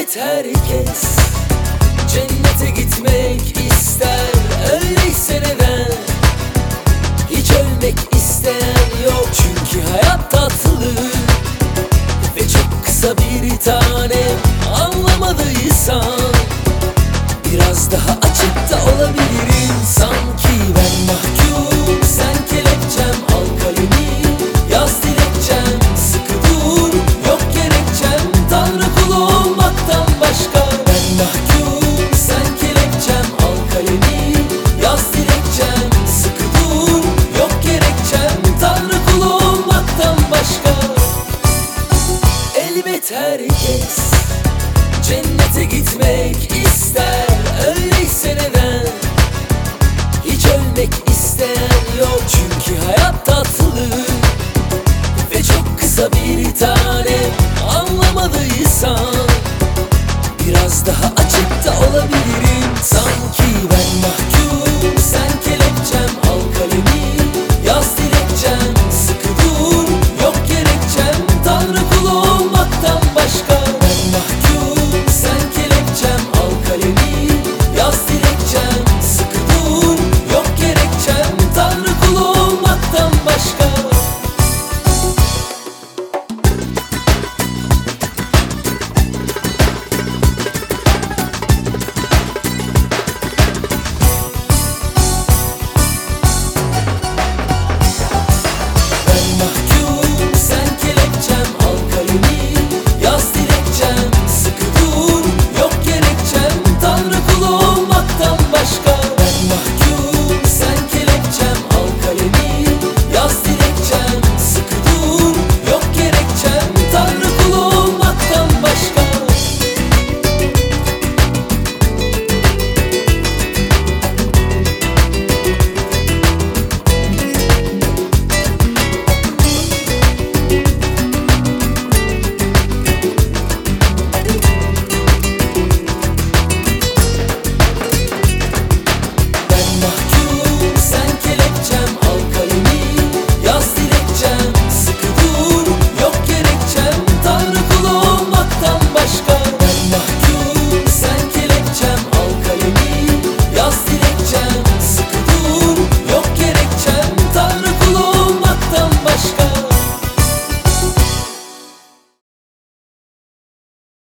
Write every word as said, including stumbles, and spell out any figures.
Elbet herkes cennete gitmek ister. Öyleyse neden hiç ölmek isteyen yok? Çünkü hayat tatlı ve çok kısa bir tanem. Anlamadıysan biraz daha açık da olabilirim. Sanki ben mahkum, sen kelepçem. Al kalemi, yaz dilekçem. Sıkı dur, yok gerekçem. Tanrı kulu olmaktan başka. Ben mahkum, sen kelepçem. Al kalemi, yaz dilekçem. Sıkı dur, yok gerekçem. Tanrı kulu olmaktan başka. Elbet herkes cennete gitmek